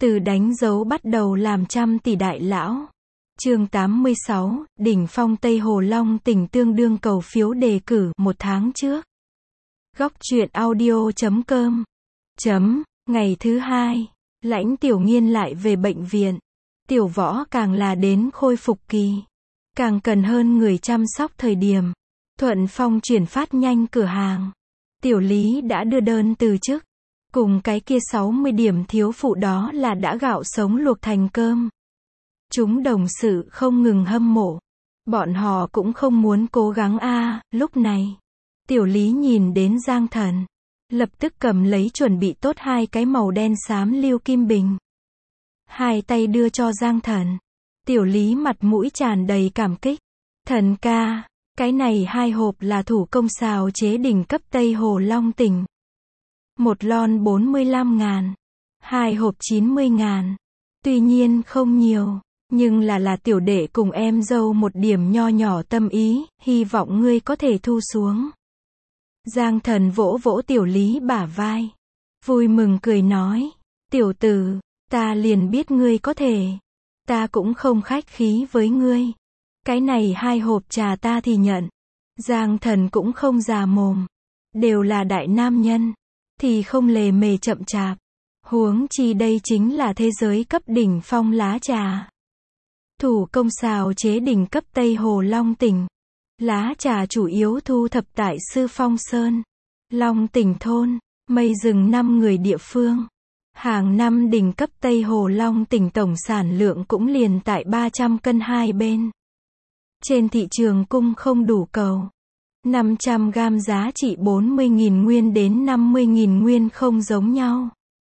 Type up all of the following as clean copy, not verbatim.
Từ đánh dấu bắt đầu làm trăm tỷ đại lão. Chương 86, đỉnh phong Tây Hồ Long Tỉnh tương đương cầu phiếu đề cử 1 tháng trước. Góc truyện audio.com. Ngày thứ 2, Lãnh Tiểu Nghiên lại về bệnh viện. Tiểu Võ càng là đến khôi phục kỳ, càng cần hơn người chăm sóc thời điểm. Thuận Phong chuyển phát nhanh cửa hàng. Tiểu Lý đã đưa đơn từ chức. Cùng cái kia 60 điểm thiếu phụ đó là đã gạo sống luộc thành cơm. Chúng đồng sự không ngừng hâm mộ. Bọn họ cũng không muốn cố gắng lúc này. Tiểu Lý nhìn đến Giang Thần. Lập tức cầm lấy chuẩn bị tốt 2 cái màu đen xám lưu kim bình. 2 tay đưa cho Giang Thần. Tiểu Lý mặt mũi tràn đầy cảm kích. Thần ca, cái này 2 hộp là thủ công xào chế đỉnh cấp Tây Hồ Long Tỉnh. 1 lon 45.000, 2 hộp 90.000. Tuy nhiên không nhiều, nhưng là tiểu đệ cùng em dâu một điểm nho nhỏ tâm ý, hy vọng ngươi có thể thu xuống. Giang Thần vỗ vỗ Tiểu Lý bả vai, vui mừng cười nói, tiểu tử, ta liền biết ngươi có thể, ta cũng không khách khí với ngươi. Cái này 2 hộp trà ta thì nhận. Giang Thần cũng không già mồm, đều là đại nam nhân, thì không lề mề chậm chạp. Huống chi đây chính là thế giới cấp đỉnh phong lá trà. Thủ công xào chế đỉnh cấp Tây Hồ Long Tỉnh. Lá trà chủ yếu thu thập tại Sư Phong Sơn, Long Tỉnh thôn, Mây Rừng 5 người địa phương. Hàng năm đỉnh cấp Tây Hồ Long Tỉnh tổng sản lượng cũng liền tại 300 cân hai bên. Trên thị trường cung không đủ cầu. 500 gam giá trị 40.000 nguyên đến 50.000 nguyên không giống nhau.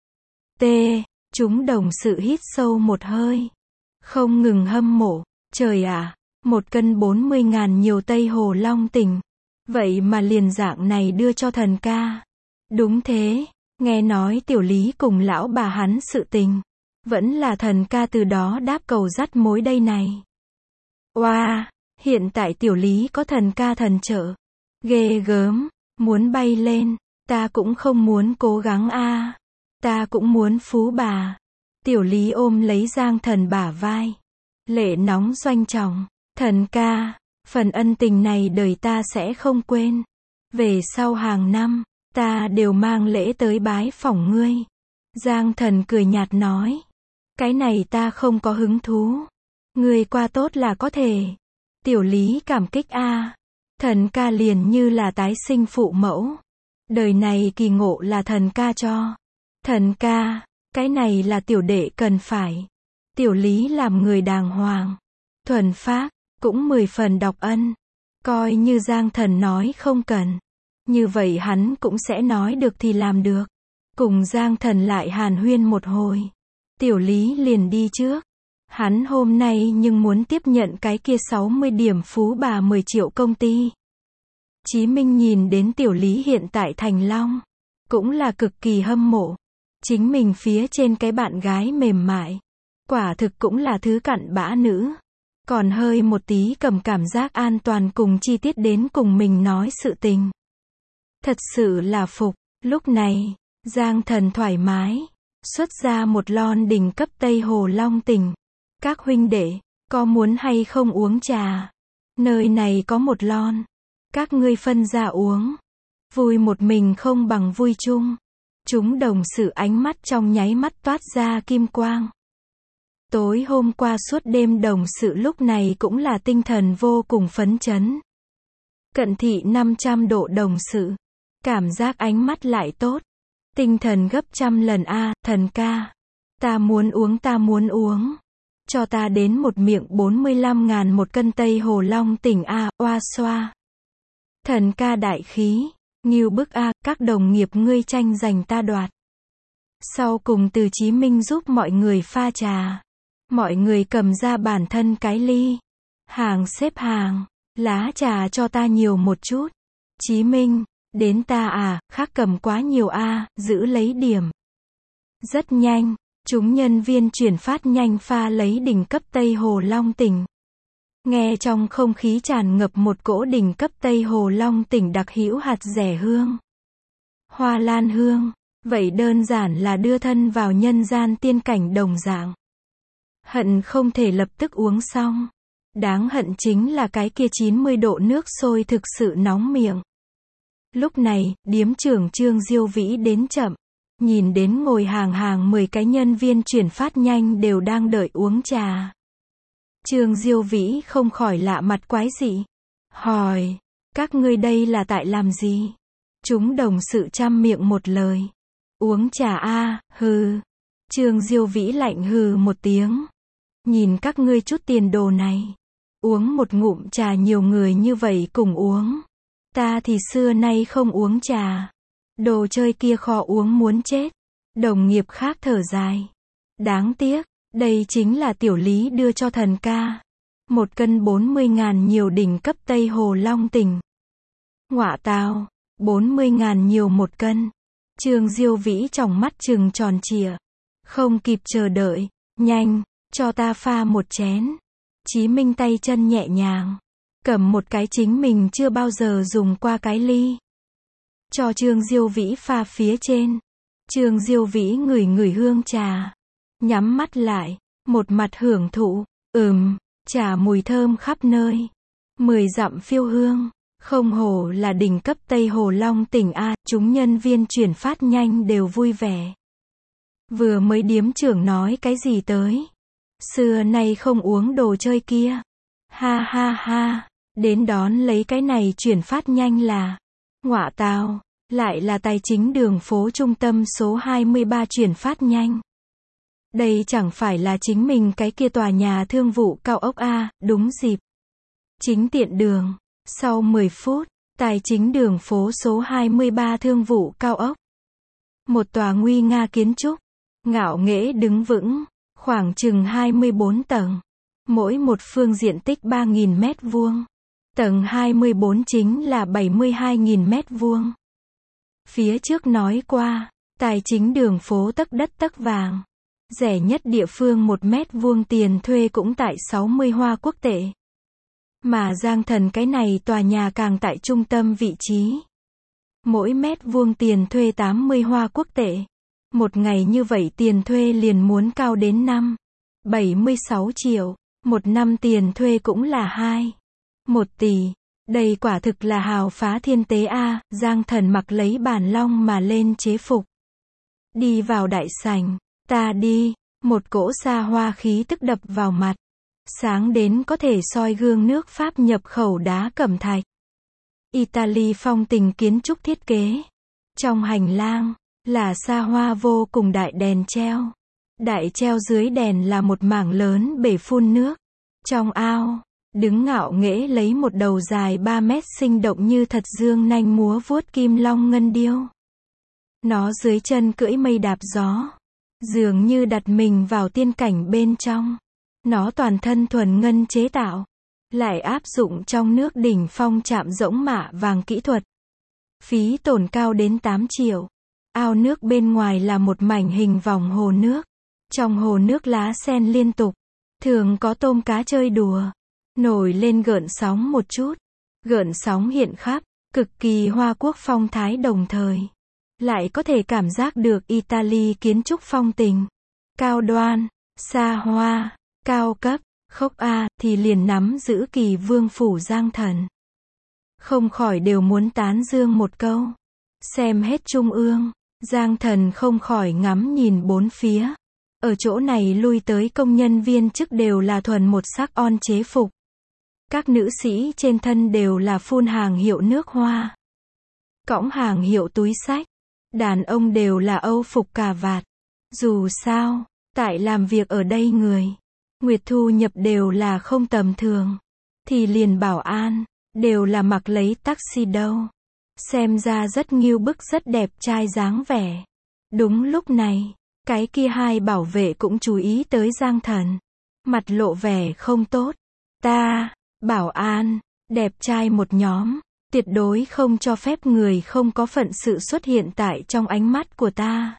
Chúng đồng sự hít sâu một hơi. Không ngừng hâm mộ. Trời ạ, 1 cân 40.000 nhiều Tây Hồ Long Tỉnh. Vậy mà liền dạng này đưa cho thần ca. Đúng thế, nghe nói Tiểu Lý cùng lão bà hắn sự tình. Vẫn là thần ca từ đó đáp cầu dắt mối đây này. Oa, hiện tại Tiểu Lý có thần ca thần trợ. Ghê gớm, muốn bay lên, ta cũng không muốn cố gắng ta cũng muốn phú bà. Tiểu Lý ôm lấy Giang Thần bả vai. Lệ nóng doanh trọng, thần ca, phần ân tình này đời ta sẽ không quên. Về sau hàng năm, ta đều mang lễ tới bái phỏng ngươi. Giang Thần cười nhạt nói, cái này ta không có hứng thú. Ngươi qua tốt là có thể. Tiểu Lý cảm kích thần ca liền như là tái sinh phụ mẫu. Đời này kỳ ngộ là thần ca cho. Thần ca, cái này là tiểu đệ cần phải. Tiểu Lý làm người đàng hoàng, thuần phác, cũng 10 phần đọc ân. Coi như Giang Thần nói không cần. Như vậy hắn cũng sẽ nói được thì làm được. Cùng Giang Thần lại hàn huyên một hồi. Tiểu Lý liền đi trước. Hắn hôm nay nhưng muốn tiếp nhận cái kia 60 điểm phú bà 10 triệu công ty. Chí Minh nhìn đến Tiểu Lý hiện tại Thành Long, cũng là cực kỳ hâm mộ. Chính mình phía trên cái bạn gái mềm mại, quả thực cũng là thứ cặn bã nữ. Còn hơi một tí cầm cảm giác an toàn cùng chi tiết đến cùng mình nói sự tình. Thật sự là phục. Lúc này, Giang Thần thoải mái, xuất ra 1 lon đỉnh cấp Tây Hồ Long Tỉnh. Các huynh đệ, có muốn hay không uống trà? Nơi này có 1 lon. Các ngươi phân ra uống. Vui một mình không bằng vui chung. Chúng đồng sự ánh mắt trong nháy mắt toát ra kim quang. Tối hôm qua suốt đêm đồng sự lúc này cũng là tinh thần vô cùng phấn chấn. Cận thị 500 độ đồng sự. Cảm giác ánh mắt lại tốt. Tinh thần gấp trăm lần thần ca. Ta muốn uống. Cho ta đến một miệng 45.000 1 cân Tây Hồ Long Tỉnh oa xoa. Thần ca đại khí, ngưu bức các đồng nghiệp ngươi tranh giành ta đoạt. Sau cùng từ Chí Minh giúp mọi người pha trà. Mọi người cầm ra bản thân cái ly. Hàng xếp hàng, lá trà cho ta nhiều một chút. Chí Minh, đến ta khác cầm quá nhiều giữ lấy điểm. Rất nhanh. Chúng nhân viên chuyển phát nhanh pha lấy đỉnh cấp Tây Hồ Long Tỉnh. Nghe trong không khí tràn ngập một cỗ đỉnh cấp Tây Hồ Long Tỉnh đặc hữu hạt dẻ hương, hoa lan hương, Vậy đơn giản là đưa thân vào nhân gian tiên cảnh đồng dạng. Hận không thể lập tức uống xong. Đáng hận chính là cái kia 90 độ nước sôi thực sự nóng miệng. Lúc này, điếm trưởng Trương Diêu Vĩ đến chậm. Nhìn đến ngồi hàng hàng 10 cái nhân viên chuyển phát nhanh đều đang đợi uống trà. Trương Diêu Vĩ không khỏi lạ mặt quái dị. Hỏi, các ngươi đây là tại làm gì? Chúng đồng sự chăm miệng một lời. Uống trà a, hừ. Trương Diêu Vĩ lạnh hừ một tiếng. Nhìn các ngươi chút tiền đồ này. Uống một ngụm trà nhiều người như vậy cùng uống. Ta thì xưa nay không uống trà. Đồ chơi kia khó uống muốn chết. Đồng nghiệp khác thở dài. Đáng tiếc, đây chính là tiểu lý đưa cho thần ca. 1 cân 40.000 nhiều đỉnh cấp Tây Hồ Long Tỉnh. Ngọa tào, 40.000 nhiều 1 cân. Trương Diêu Vĩ tròng mắt trừng tròn trịa. Không kịp chờ đợi, nhanh, cho ta pha một chén. Chí Minh tay chân nhẹ nhàng. Cầm một cái chính mình chưa bao giờ dùng qua cái ly. Cho Trương Diêu Vĩ pha phía trên. Trương Diêu Vĩ ngửi ngửi hương trà. Nhắm mắt lại, một mặt hưởng thụ. Trà mùi thơm khắp nơi. 10 dặm phiêu hương. Không hổ là đỉnh cấp Tây Hồ Long Tỉnh A, chúng nhân viên chuyển phát nhanh đều vui vẻ. Vừa mới điếm trưởng nói cái gì tới. Xưa nay không uống đồ chơi kia. Ha ha ha, đến đón lấy cái này chuyển phát nhanh là. Ngọa tào, lại là tài chính đường phố trung tâm số 23 chuyển phát nhanh. Đây chẳng phải là chính mình cái kia tòa nhà thương vụ cao ốc A, đúng dịp. Chính tiện đường. Sau 10 phút, tài chính đường phố số 23 thương vụ cao ốc. Một tòa nguy nga kiến trúc. Ngạo nghễ đứng vững. Khoảng chừng 24 tầng. Mỗi một phương diện tích 3.000 mét vuông. Tầng 24 chính là 72.000 mét vuông. Phía trước nói qua, tài chính đường phố tấc đất tấc vàng. Rẻ nhất địa phương 1 mét vuông tiền thuê cũng tại 60 Hoa Quốc tệ. Mà Giang Thần cái này tòa nhà càng tại trung tâm vị trí. Mỗi mét vuông tiền thuê 80 Hoa Quốc tệ. Một ngày như vậy tiền thuê liền muốn cao đến 76 triệu. Một năm tiền thuê cũng là 1 tỷ. Đây quả thực là hào phá thiên tế A. Giang Thần mặc lấy bản long mà lên chế phục. Đi vào đại sảnh. Ta đi. Một cỗ xa hoa khí tức đập vào mặt. Sáng đến có thể soi gương nước Pháp nhập khẩu đá cẩm thạch. Italy phong tình kiến trúc thiết kế. Trong hành lang, là xa hoa vô cùng đại đèn treo. Đại treo dưới đèn là một mảng lớn bể phun nước. Trong ao, đứng ngạo nghễ lấy một đầu dài 3 mét sinh động như thật dương nanh múa vuốt kim long ngân điêu. Nó dưới chân cưỡi mây đạp gió. Dường như đặt mình vào tiên cảnh bên trong. Nó toàn thân thuần ngân chế tạo. Lại áp dụng trong nước đỉnh phong chạm rỗng mạ vàng kỹ thuật. Phí tổn cao đến 8 triệu. Ao nước bên ngoài là một mảnh hình vòng hồ nước. Trong hồ nước lá sen liên tục. Thường có tôm cá chơi đùa. Nổi lên gợn sóng một chút. Gợn sóng hiện khắp. Cực kỳ Hoa Quốc phong thái đồng thời. Lại có thể cảm giác được Italy kiến trúc phong tình. Cao đoan. Xa hoa. Cao cấp. Khốc A thì liền nắm giữ Kỳ Vương phủ Giang Thần. Không khỏi đều muốn tán dương một câu. Xem hết trung ương. Giang Thần không khỏi ngắm nhìn bốn phía. Ở chỗ này lui tới công nhân viên chức đều là thuần một sắc on chế phục. Các nữ sĩ trên thân đều là phun hàng hiệu nước hoa. Cõng hàng hiệu túi xách. Đàn ông đều là Âu phục cà vạt. Dù sao, tại làm việc ở đây người. Nguyệt thu nhập đều là không tầm thường. Thì liền bảo an, đều là mặc lấy taxi đâu. Xem ra rất nghiêu bức rất đẹp trai dáng vẻ. Đúng lúc này, cái kia hai bảo vệ cũng chú ý tới Giang Thần. Mặt lộ vẻ không tốt. Ta, bảo an, đẹp trai một nhóm. Tuyệt đối không cho phép người không có phận sự xuất hiện tại trong ánh mắt của ta.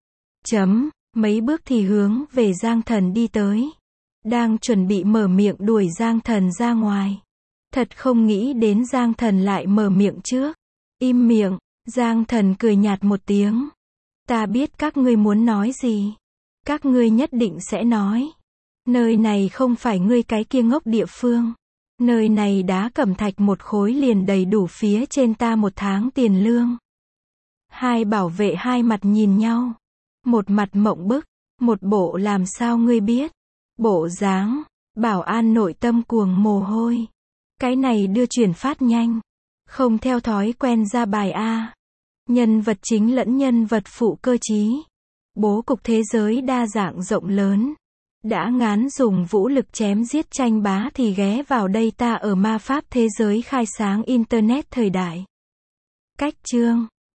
Mấy bước thì hướng về Giang Thần đi tới. Đang chuẩn bị mở miệng đuổi Giang Thần ra ngoài. Thật không nghĩ đến Giang Thần lại mở miệng trước. Im miệng, Giang Thần cười nhạt một tiếng. Ta biết các ngươi muốn nói gì. Các ngươi nhất định sẽ nói. Nơi này không phải ngươi cái kia ngốc địa phương. Nơi này đá cẩm thạch một khối liền đầy đủ phía trên ta một tháng tiền lương. Hai bảo vệ hai mặt nhìn nhau. Một mặt mộng bức. Một bộ làm sao ngươi biết. Bộ dáng. Bảo an nội tâm cuồng mồ hôi. Cái này đưa chuyển phát nhanh. Không theo thói quen ra bài A. Nhân vật chính lẫn nhân vật phụ cơ trí. Bố cục thế giới đa dạng rộng lớn. Đã ngán dùng vũ lực chém giết tranh bá thì ghé vào đây ta ở ma pháp thế giới khai sáng Internet thời đại. Cách chương